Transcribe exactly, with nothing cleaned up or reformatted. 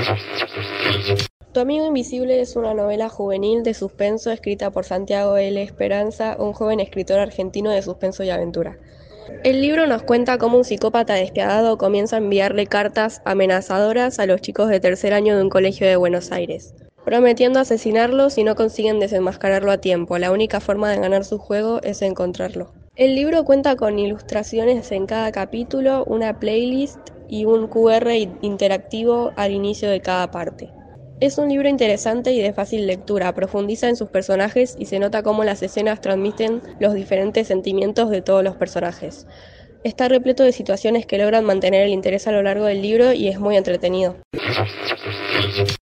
Tu amigo invisible es una novela juvenil de suspenso escrita por Santiago L. Esperanza, un joven escritor argentino de suspenso y aventura. El libro nos cuenta cómo un psicópata despiadado comienza a enviarle cartas amenazadoras a los chicos de tercer año de un colegio de Buenos Aires, prometiendo asesinarlos si no consiguen desenmascararlo a tiempo. La única forma de ganar su juego es encontrarlo. El libro cuenta con ilustraciones en cada capítulo, una playlist y un Q R interactivo al inicio de cada parte. Es un libro interesante y de fácil lectura, profundiza en sus personajes y se nota cómo las escenas transmiten los diferentes sentimientos de todos los personajes. Está repleto de situaciones que logran mantener el interés a lo largo del libro y es muy entretenido.